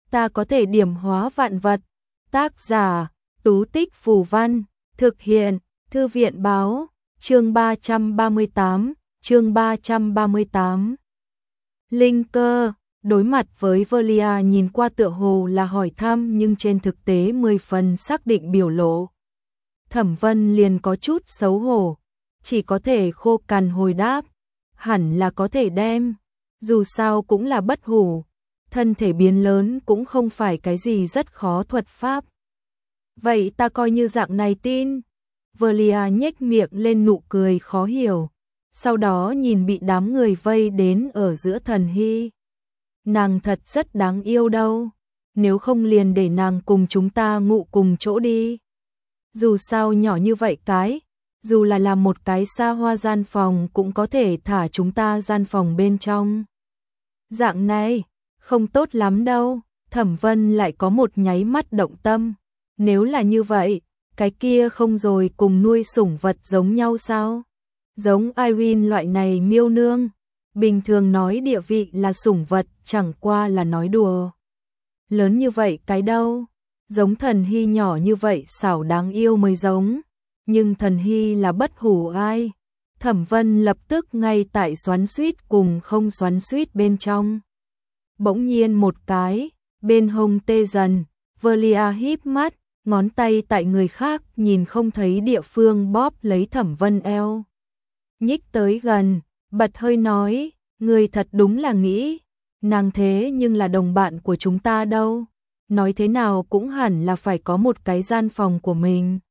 ta có thể điểm hóa vạn vật. Tác giả, Tú Tích Phù Văn, thực hiện, Thư viện Báo, chương 338, chương 338. Linh cơ, đối mặt với Velia nhìn qua tựa hồ là hỏi thăm nhưng trên thực tế 10 phần xác định biểu lộ. Thẩm Vân liền có chút xấu hổ, chỉ có thể khô cằn hồi đáp, hẳn là có thể đem, dù sao cũng là bất hủ, thân thể biến lớn cũng không phải cái gì rất khó thuật pháp. Vậy ta coi như dạng này tin. Velia nhếch miệng lên nụ cười khó hiểu, sau đó nhìn bị đám người vây đến ở giữa Thần Hy. Nàng thật rất đáng yêu đâu, nếu không liền để nàng cùng chúng ta ngủ cùng chỗ đi. Dù sao nhỏ như vậy cái, dù là làm một cái xa hoa gian phòng cũng có thể thả chúng ta gian phòng bên trong. Dạng này, không tốt lắm đâu, Thẩm Vân lại có một nháy mắt động tâm. Nếu là như vậy, cái kia không rồi cùng nuôi sủng vật giống nhau sao? Giống Irene loại này miêu nương, bình thường nói địa vị là sủng vật chẳng qua là nói đùa. Lớn như vậy cái đâu, giống Thần Hy nhỏ như vậy xảo đáng yêu mới giống, nhưng Thần Hy là bất hủ ai? Thẩm Vân lập tức ngay tại xoắn xuýt cùng không xoắn xuýt bên trong. Bỗng nhiên một cái, bên hông tê dần, Velia híp mắt, ngón tay tại người khác nhìn không thấy địa phương bóp lấy Thẩm Vân eo. Nhích tới gần, bật hơi nói, người thật đúng là nghĩ, nàng thế nhưng là đồng bạn của chúng ta đâu, nói thế nào cũng hẳn là phải có một cái gian phòng của mình.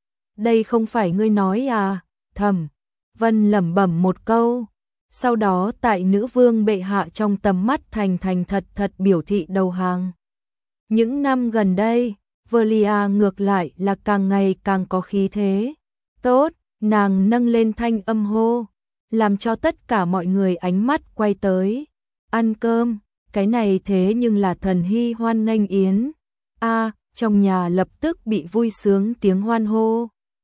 Đây không phải ngươi nói à? Thẩm Vân lẩm bẩm một câu, sau đó tại nữ vương bệ hạ trong tầm mắt thành thật thật biểu thị đầu hàng. Những năm gần đây, Velia ngược lại là càng ngày càng có khí thế. Tốt, nàng nâng lên thanh âm hô, làm cho tất cả mọi người ánh mắt quay tới. Ăn cơm, cái này thế nhưng là Thần Hy hoan nghênh yến. Trong nhà lập tức bị vui sướng tiếng hoan hô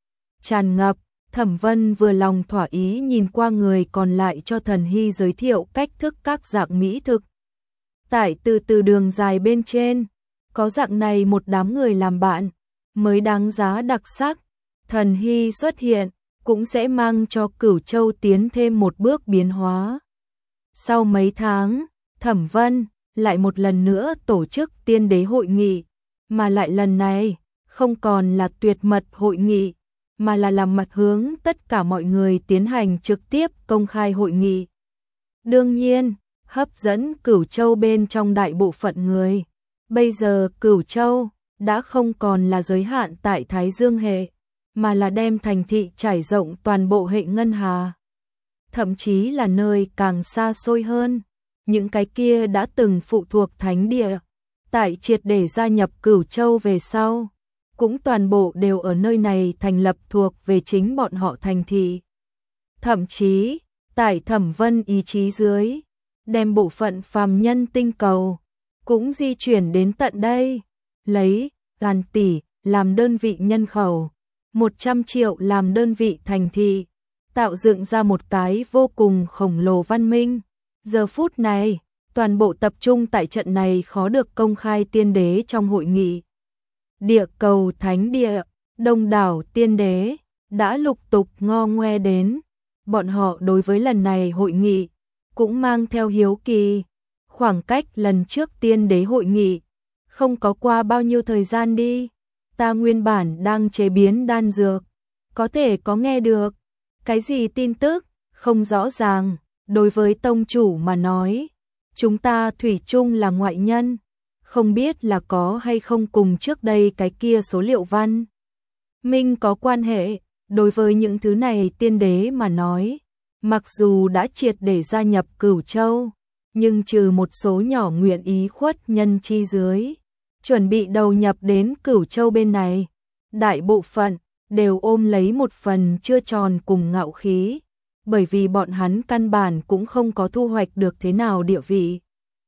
tràn ngập. Thẩm Vân vừa lòng thỏa ý nhìn qua người còn lại cho Thần Hy giới thiệu cách thức các dạng mỹ thực. Tại từ đường dài bên trên, có dạng này một đám người làm bạn, mới đáng giá đặc sắc. Thần Hy xuất hiện, cũng sẽ mang cho Cửu Châu tiến thêm một bước biến hóa. Sau mấy tháng, Thẩm Vân lại một lần nữa tổ chức tiên đế hội nghị, mà lại lần này, không còn là tuyệt mật hội nghị, mà là làm mặt hướng tất cả mọi người tiến hành trực tiếp công khai hội nghị. Đương nhiên, hấp dẫn Cửu Châu bên trong đại bộ phận người. Bây giờ Cửu Châu đã không còn là giới hạn tại Thái Dương hệ, mà là đem thành thị trải rộng toàn bộ hệ ngân hà. Thậm chí là nơi càng xa xôi hơn, những cái kia đã từng phụ thuộc thánh địa, tại triệt để gia nhập Cửu Châu về sau, cũng toàn bộ đều ở nơi này thành lập thuộc về chính bọn họ thành thị. Thậm chí, tại Thẩm Vân ý chí dưới, đem bộ phận phàm nhân tinh cầu cũng di chuyển đến tận đây, lấy ngàn tỷ làm đơn vị nhân khẩu, 100 triệu làm đơn vị thành thị, tạo dựng ra một cái vô cùng khổng lồ văn minh. Giờ phút này, toàn bộ tập trung tại trận này khó được công khai tiên đế trong hội nghị. Địa cầu thánh địa, đông đảo tiên đế đã lục tục ngo ngoe đến, bọn họ đối với lần này hội nghị cũng mang theo hiếu kỳ. Khoảng cách lần trước tiên đế hội nghị không có qua bao nhiêu thời gian đi, ta nguyên bản đang chế biến đan dược, có thể có nghe được cái gì tin tức không rõ ràng. Đối với tông chủ mà nói, chúng ta thủy chung là ngoại nhân, không biết là có hay không cùng trước đây cái kia số liệu văn minh có quan hệ. Đối với những thứ này tiên đế mà nói, mặc dù đã triệt để gia nhập Cửu Châu, nhưng trừ một số nhỏ nguyện ý khuất nhân chi dưới, chuẩn bị đầu nhập đến Cửu Châu bên này, đại bộ phận đều ôm lấy một phần chưa tròn cùng ngạo khí, bởi vì bọn hắn căn bản cũng không có thu hoạch được thế nào địa vị.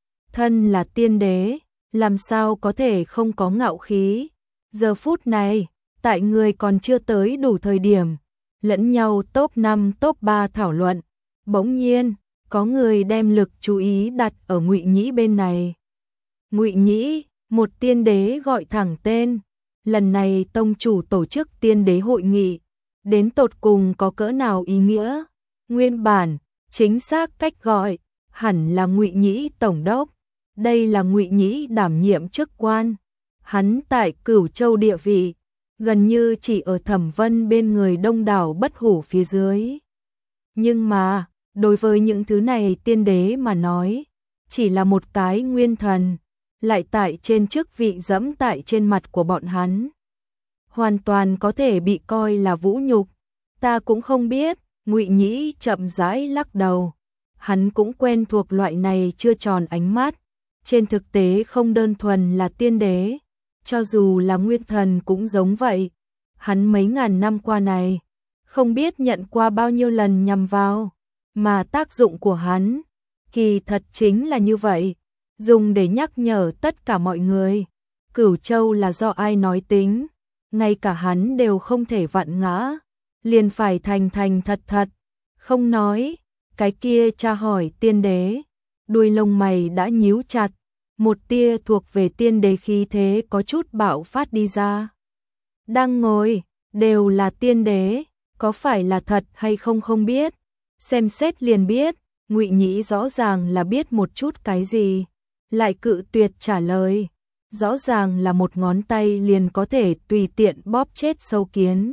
Thân là tiên đế, làm sao có thể không có ngạo khí? Giờ phút này, tại người còn chưa tới đủ thời điểm, lẫn nhau top 5 top 3 thảo luận, bỗng nhiên có người đem lực chú ý đặt ở Ngụy Nhĩ bên này. Ngụy Nhĩ, Một tiên đế gọi thẳng tên. Lần này tông chủ tổ chức tiên đế hội nghị, đến tột cùng có cỡ nào ý nghĩa? Nguyên bản, chính xác cách gọi hẳn là Ngụy Nhĩ tổng đốc. Đây là Ngụy Nhĩ đảm nhiệm chức quan. Hắn tại Cửu Châu địa vị, gần như chỉ ở Thẩm Vân bên người đông đảo bất hủ phía dưới. Nhưng mà, đối với những thứ này tiên đế mà nói, chỉ là một cái nguyên thần, lại tại trên chức vị dẫm tại trên mặt của bọn hắn. Hoàn toàn có thể bị coi là vũ nhục. Ta cũng không biết, Ngụy Nhĩ chậm rãi lắc đầu. Hắn cũng quen thuộc loại này chưa tròn ánh mắt. Trên thực tế không đơn thuần là tiên đế, cho dù là nguyên thần cũng giống vậy. Hắn mấy ngàn năm qua này, không biết nhận qua bao nhiêu lần nhằm vào, mà tác dụng của hắn, kỳ thật chính là như vậy, dùng để nhắc nhở tất cả mọi người. Cửu Châu là do ai nói tính, ngay cả hắn đều không thể vặn ngã, liền phải thành thành thật thật, không nói. Cái kia tra hỏi tiên đế, đuôi lông mày đã nhíu chặt, một tia thuộc về tiên đế khí thế có chút bạo phát đi ra. Đang ngồi, đều là tiên đế, có phải là thật hay không không biết, xem xét liền biết. Ngụy Nhĩ rõ ràng là biết một chút cái gì, lại cự tuyệt trả lời, rõ ràng là một ngón tay liền có thể tùy tiện bóp chết sâu kiến.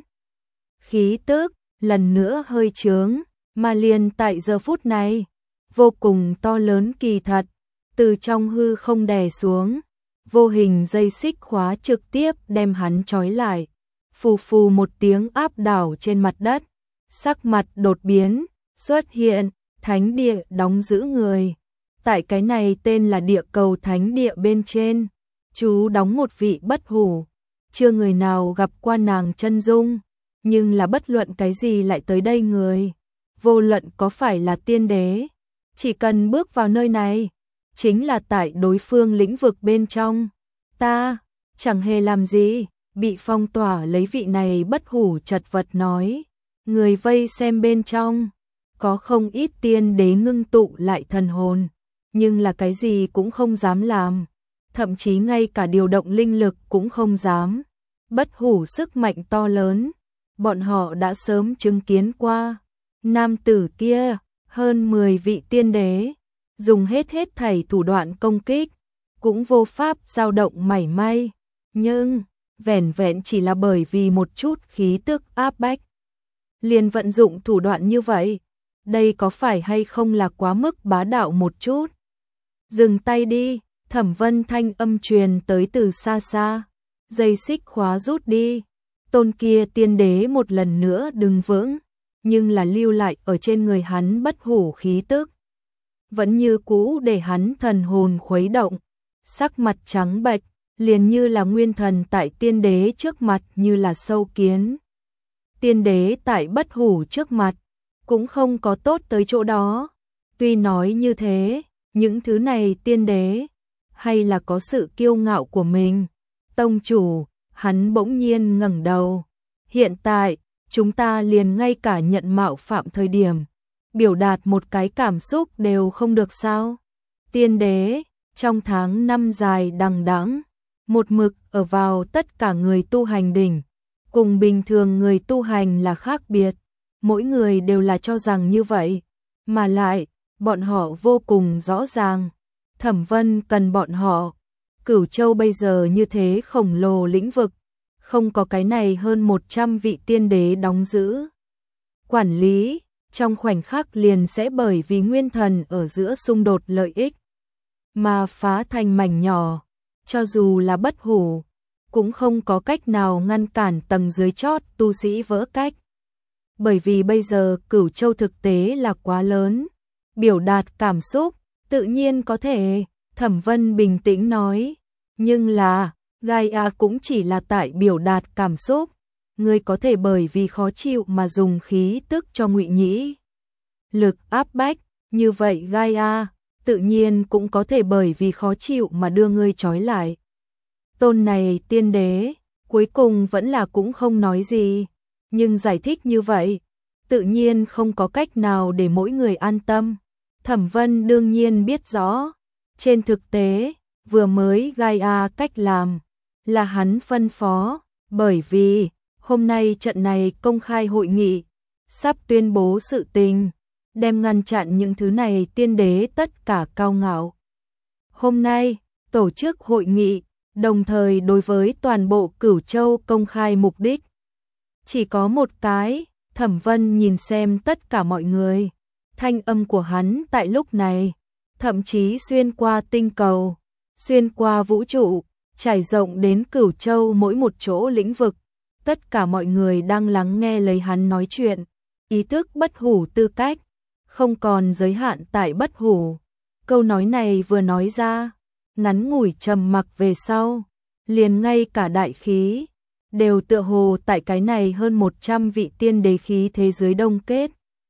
Khí tức lần nữa hơi chướng, mà liền tại giờ phút này, vô cùng to lớn kỳ thật, từ trong hư không đè xuống, vô hình dây xích khóa trực tiếp đem hắn trói lại, phù phù một tiếng áp đảo trên mặt đất, sắc mặt đột biến, xuất hiện, thánh địa đóng giữ người. Tại cái này tên là địa cầu thánh địa bên trên, chú đóng một vị bất hủ, chưa người nào gặp qua nàng chân dung, nhưng là bất luận cái gì lại tới đây người. Vô luận có phải là tiên đế, chỉ cần bước vào nơi này, chính là tại đối phương lĩnh vực bên trong. Ta, chẳng hề làm gì, bị phong tỏa lấy vị này bất hủ chật vật nói. Người vây xem bên trong, có không ít tiên đế ngưng tụ lại thần hồn, nhưng là cái gì cũng không dám làm, thậm chí ngay cả điều động linh lực cũng không dám. Bất hủ sức mạnh to lớn, bọn họ đã sớm chứng kiến qua. Nam tử kia, hơn 10 vị tiên đế, dùng hết thảy thủ đoạn công kích, cũng vô pháp dao động mảy may, nhưng vẻn vẹn chỉ là bởi vì một chút khí tức áp bách, liền vận dụng thủ đoạn như vậy, đây có phải hay không là quá mức bá đạo một chút? Dừng tay đi, Thẩm Vân thanh âm truyền tới từ xa xa, dây xích khóa rút đi, tôn kia tiên đế một lần nữa đứng vững, nhưng là lưu lại ở trên người hắn bất hủ khí tức, vẫn như cũ để hắn thần hồn khuấy động, sắc mặt trắng bệch, liền như là nguyên thần tại tiên đế trước mặt như là sâu kiến. Tiên đế tại bất hủ trước mặt, cũng không có tốt tới chỗ đó. Tuy nói như thế, những thứ này tiên đế, hay là có sự kiêu ngạo của mình. Tông chủ, hắn bỗng nhiên ngẩng đầu. Hiện tại, chúng ta liền ngay cả nhận mạo phạm thời điểm, biểu đạt một cái cảm xúc đều không được sao? Tiên đế, trong tháng năm dài đằng đẵng, một mực ở vào tất cả người tu hành đỉnh, cùng bình thường người tu hành là khác biệt, mỗi người đều là cho rằng như vậy, mà lại, bọn họ vô cùng rõ ràng, Thẩm Vân cần bọn họ. Cửu Châu bây giờ như thế khổng lồ lĩnh vực, không có cái này hơn 100 vị tiên đế đóng giữ. Quản lý, trong khoảnh khắc liền sẽ bởi vì nguyên thần ở giữa xung đột lợi ích, mà phá thành mảnh nhỏ, cho dù là bất hủ, cũng không có cách nào ngăn cản tầng dưới chót tu sĩ vỡ cách. Bởi vì bây giờ Cửu Châu thực tế là quá lớn, biểu đạt cảm xúc, tự nhiên có thể, Thẩm Vân bình tĩnh nói, nhưng là, Gaia cũng chỉ là tại biểu đạt cảm xúc, ngươi có thể bởi vì khó chịu mà dùng khí tức cho Ngụy Nhĩ. Lực áp bách, như vậy Gaia, tự nhiên cũng có thể bởi vì khó chịu mà đưa ngươi trói lại. Tôn này tiên đế, cuối cùng vẫn là cũng không nói gì, nhưng giải thích như vậy, tự nhiên không có cách nào để mỗi người an tâm. Thẩm Vân đương nhiên biết rõ, trên thực tế, vừa mới Gaia cách làm là hắn phân phó, bởi vì hôm nay trận này công khai hội nghị, sắp tuyên bố sự tình, đem ngăn chặn những thứ này tiên đế tất cả cao ngạo. Hôm nay, tổ chức hội nghị, đồng thời đối với toàn bộ Cửu Châu công khai mục đích. Chỉ có một cái, Thẩm Vân nhìn xem tất cả mọi người, thanh âm của hắn tại lúc này, thậm chí xuyên qua tinh cầu, xuyên qua vũ trụ, trải rộng đến Cửu Châu mỗi một chỗ lĩnh vực. Tất cả mọi người đang lắng nghe lấy hắn nói chuyện, ý thức bất hủ tư cách, không còn giới hạn tại bất hủ. Câu nói này vừa nói ra, ngắn ngủi trầm mặc về sau, liền ngay cả đại khí, đều tựa hồ tại cái này hơn 100 vị tiên đế khí thế giới đông kết.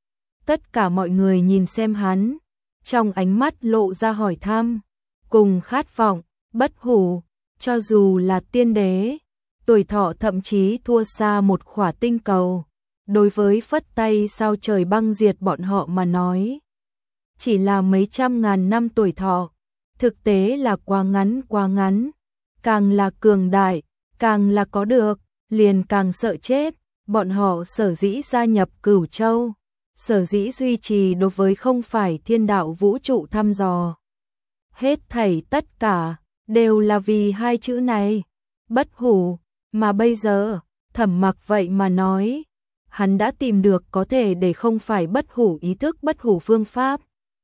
Tất cả mọi người nhìn xem hắn, trong ánh mắt lộ ra hỏi thăm, cùng khát vọng, bất hủ, cho dù là tiên đế, tuổi thọ thậm chí thua xa một khỏa tinh cầu. Đối với phất tay sao trời băng diệt bọn họ mà nói, chỉ là mấy trăm ngàn năm tuổi thọ, thực tế là quá ngắn, càng là cường đại, càng là có được, liền càng sợ chết. Bọn họ sở dĩ gia nhập Cửu Châu, sở dĩ duy trì đối với không phải thiên đạo vũ trụ thăm dò. Hết thảy tất cả, đều là vì hai chữ này, bất hủ, mà bây giờ, Thẩm Mặc vậy mà nói, hắn đã tìm được có thể để không phải bất hủ ý thức bất hủ phương pháp.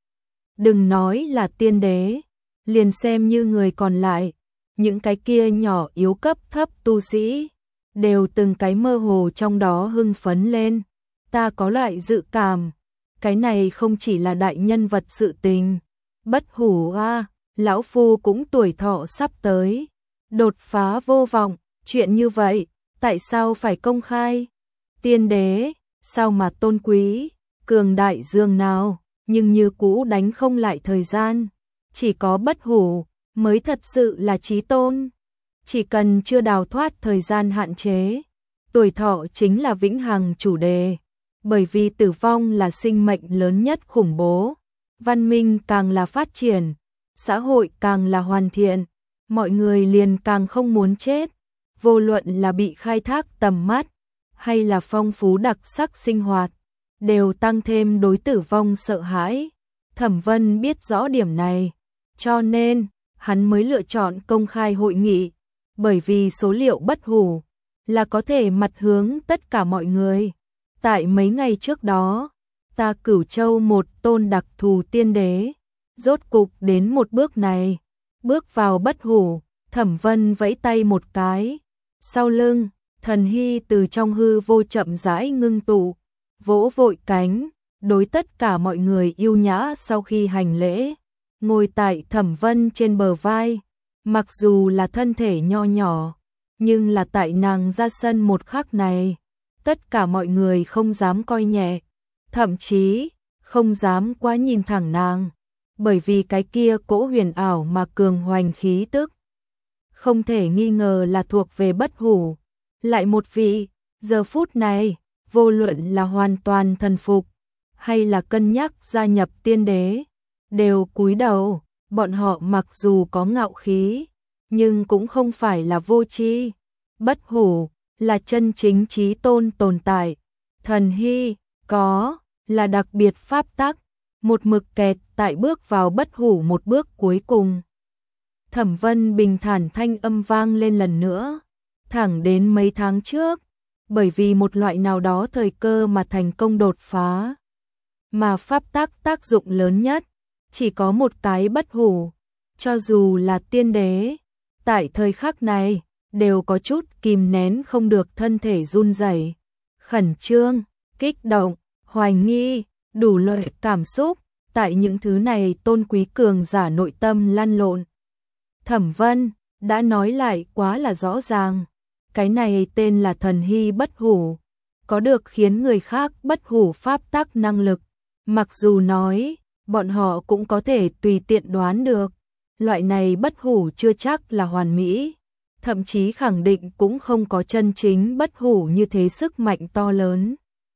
Đừng nói là tiên đế, liền xem như người còn lại, những cái kia nhỏ yếu cấp thấp tu sĩ, đều từng cái mơ hồ trong đó hưng phấn lên. Ta có loại dự cảm, cái này không chỉ là đại nhân vật sự tình. Bất hủ a, lão phu cũng tuổi thọ sắp tới, đột phá vô vọng, chuyện như vậy, tại sao phải công khai? Tiên đế, sao mà tôn quý, cường đại dương nào, nhưng như cũ đánh không lại thời gian. Chỉ có bất hủ mới thật sự là chí tôn. Chỉ cần chưa đào thoát thời gian hạn chế, tuổi thọ chính là vĩnh hằng chủ đề. Bởi vì tử vong là sinh mệnh lớn nhất khủng bố. Văn minh càng là phát triển, xã hội càng là hoàn thiện, mọi người liền càng không muốn chết. Vô luận là bị khai thác tầm mắt, hay là phong phú đặc sắc sinh hoạt, đều tăng thêm đối tử vong sợ hãi. Thẩm Vân biết rõ điểm này, cho nên hắn mới lựa chọn công khai hội nghị, bởi vì số liệu bất hủ là có thể mặt hướng tất cả mọi người. Tại mấy ngày trước đó, ta Cửu Châu một tôn đặc thù tiên đế, rốt cục đến một bước này, bước vào bất hủ. Thẩm Vân vẫy tay một cái, sau lưng, thần hy từ trong hư vô chậm rãi ngưng tụ, vỗ vội cánh, đối tất cả mọi người yêu nhã sau khi hành lễ, ngồi tại Thẩm Vân trên bờ vai. Mặc dù là thân thể nho nhỏ, nhưng là tại nàng ra sân một khắc này, tất cả mọi người không dám coi nhẹ, thậm chí không dám quá nhìn thẳng nàng, bởi vì cái kia cỗ huyền ảo mà cường hoành khí tức, không thể nghi ngờ là thuộc về bất hủ. Lại một vị, giờ phút này, vô luận là hoàn toàn thần phục, hay là cân nhắc gia nhập tiên đế, đều cúi đầu. Bọn họ mặc dù có ngạo khí, nhưng cũng không phải là vô tri. Bất hủ là chân chính chí tôn tồn tại. Thần hy có là đặc biệt pháp tắc, một mực kẹt tại bước vào bất hủ một bước cuối cùng. Thẩm Vân bình thản thanh âm vang lên lần nữa, thẳng đến mấy tháng trước, bởi vì một loại nào đó thời cơ mà thành công đột phá. Mà pháp tắc tác dụng lớn nhất, chỉ có một cái bất hủ, cho dù là tiên đế, tại thời khắc này, đều có chút kìm nén không được thân thể run rẩy, khẩn trương, kích động, hoài nghi, đủ loại cảm xúc, tại những thứ này tôn quý cường giả nội tâm lăn lộn. Thẩm Vân đã nói lại quá là rõ ràng, cái này tên là thần hy bất hủ, có được khiến người khác bất hủ pháp tắc năng lực. Mặc dù nói, bọn họ cũng có thể tùy tiện đoán được, loại này bất hủ chưa chắc là hoàn mỹ, thậm chí khẳng định cũng không có chân chính bất hủ như thế sức mạnh to lớn.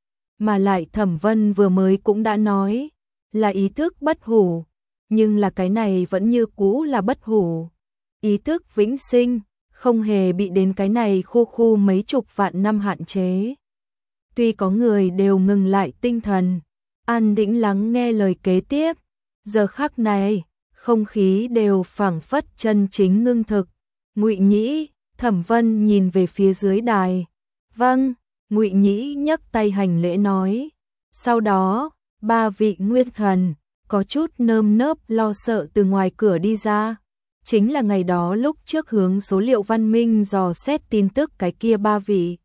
Mà lại Thẩm Vân vừa mới cũng đã nói, là ý thức bất hủ, nhưng là cái này vẫn như cũ là bất hủ. ý thức vĩnh sinh, không hề bị đến cái này khu mấy chục vạn năm hạn chế. Tuy có người đều ngừng lại tinh thần, an tĩnh lắng nghe lời kế tiếp, giờ khắc này, không khí đều phảng phất chân chính ngưng thực. Ngụy Nhĩ, Thẩm Vân nhìn về phía dưới đài. Vâng, Ngụy Nhĩ nhấc tay hành lễ nói. Sau đó, ba vị nguyên thần có chút nơm nớp lo sợ từ ngoài cửa đi ra. Chính là ngày đó lúc trước hướng số liệu văn minh dò xét tin tức cái kia ba vị.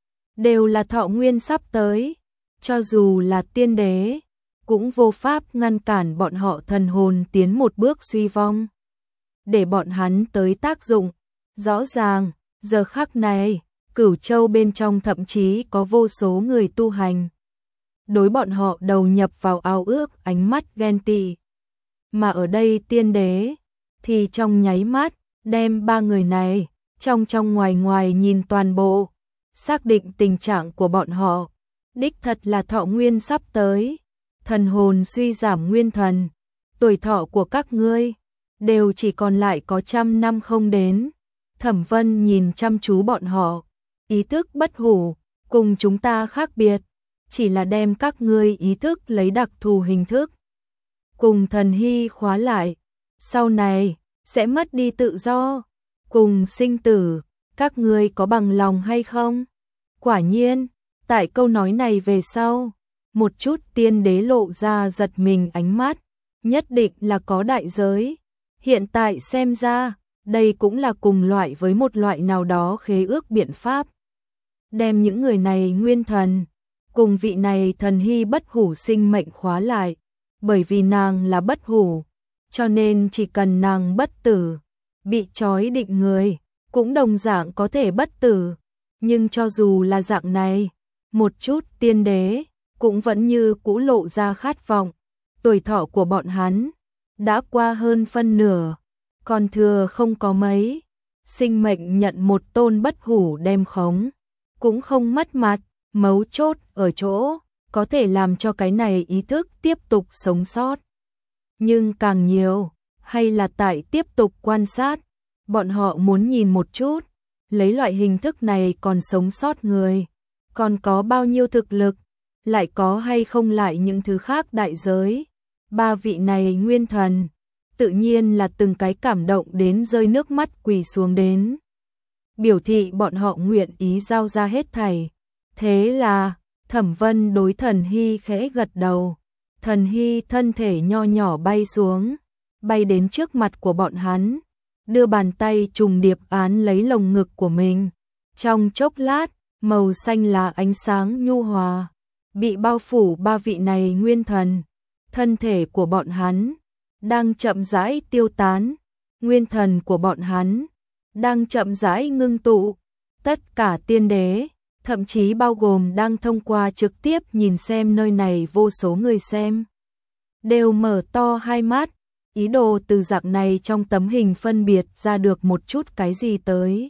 Đều là thọ nguyên sắp tới, cho dù là tiên đế, cũng vô pháp ngăn cản bọn họ thần hồn tiến một bước suy vong. Để bọn hắn tới tác dụng, rõ ràng, giờ khắc này, Cửu Châu bên trong thậm chí có vô số người tu hành. Đối bọn họ đầu nhập vào ao ước ánh mắt ghen tị. Mà ở đây tiên đế, thì trong nháy mắt, đem ba người này, trong ngoài nhìn toàn bộ, xác định tình trạng của bọn họ. Đích thật là thọ nguyên sắp tới, thần hồn suy giảm nguyên thần, tuổi thọ của các ngươi, đều chỉ còn lại có 100 năm không đến. Thẩm Vân nhìn chăm chú bọn họ, ý thức bất hủ, cùng chúng ta khác biệt, chỉ là đem các ngươi ý thức lấy đặc thù hình thức, cùng thần hy khóa lại, sau này, sẽ mất đi tự do, cùng sinh tử, các ngươi có bằng lòng hay không? Quả nhiên, tại câu nói này về sau, một chút tiên đế lộ ra giật mình ánh mắt, nhất định là có đại giới. Hiện tại xem ra, đây cũng là cùng loại với một loại nào đó khế ước biện pháp. Đem những người này nguyên thần, cùng vị này thần hy bất hủ sinh mệnh khóa lại, bởi vì nàng là bất hủ, cho nên chỉ cần nàng bất tử, bị trói định người, cũng đồng dạng có thể bất tử. Nhưng cho dù là dạng này, một chút tiên đế, cũng vẫn như cũ lộ ra khát vọng. Tuổi thọ của bọn hắn, đã qua hơn phân nửa, còn thừa không có mấy. Sinh mệnh nhận một tôn bất hủ đem khống, cũng không mất mặt, mấu chốt ở chỗ, có thể làm cho cái này ý thức tiếp tục sống sót. Nhưng càng nhiều, hay là tại tiếp tục quan sát, bọn họ muốn nhìn một chút, lấy loại hình thức này còn sống sót người, còn có bao nhiêu thực lực, lại có hay không lại những thứ khác đại giới. Ba vị này nguyên thần, tự nhiên là từng cái cảm động đến rơi nước mắt quỳ xuống đến. Biểu thị bọn họ nguyện ý giao ra hết thảy. Thế là, Thẩm Vân đối thần hy khẽ gật đầu. Thần hy thân thể nho nhỏ bay xuống, bay đến trước mặt của bọn hắn, đưa bàn tay trùng điệp án lấy lồng ngực của mình. Trong chốc lát, màu xanh là ánh sáng nhu hòa, bị bao phủ ba vị này nguyên thần. Thân thể của bọn hắn đang chậm rãi tiêu tán, nguyên thần của bọn hắn đang chậm rãi ngưng tụ. Tất cả tiên đế, thậm chí bao gồm đang thông qua trực tiếp nhìn xem nơi này vô số người xem, đều mở to hai mắt, ý đồ từ dạng này trong tấm hình phân biệt ra được một chút cái gì tới.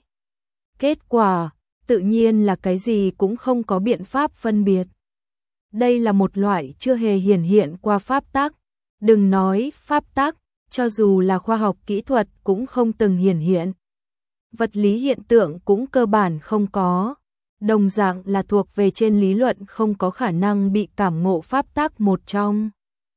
Kết quả, tự nhiên là cái gì cũng không có biện pháp phân biệt. Đây là một loại chưa hề hiển hiện qua pháp tắc. Đừng nói pháp tắc, cho dù là khoa học kỹ thuật cũng không từng hiển hiện. Vật lý hiện tượng cũng cơ bản không có. Đồng dạng là thuộc về trên lý luận không có khả năng bị cảm ngộ pháp tắc một trong.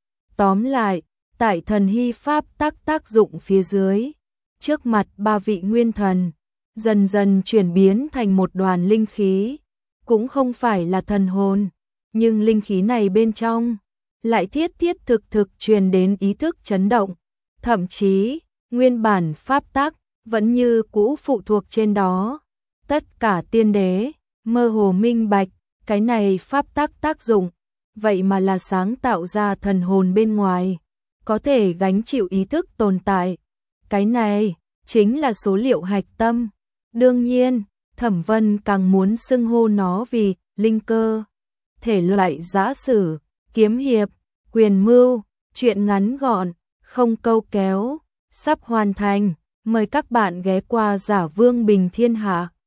Tóm lại, tại thần hy pháp tắc tác dụng phía dưới, trước mặt ba vị nguyên thần, dần dần chuyển biến thành một đoàn linh khí, cũng không phải là thần hồn, nhưng linh khí này bên trong lại thiết thực truyền đến ý thức chấn động, thậm chí nguyên bản pháp tắc vẫn như cũ phụ thuộc trên đó. Tất cả tiên đế mơ hồ minh bạch, cái này pháp tắc tác dụng, vậy mà là sáng tạo ra thần hồn bên ngoài, có thể gánh chịu ý thức tồn tại. Cái này chính là số liệu hạch tâm. Đương nhiên, Thẩm Vân càng muốn xưng hô nó vì linh cơ, thể loại giã sử, kiếm hiệp, quyền mưu, truyện ngắn gọn, không câu kéo, sắp hoàn thành. Mời các bạn ghé qua Giả Vương Bình Thiên Hạ.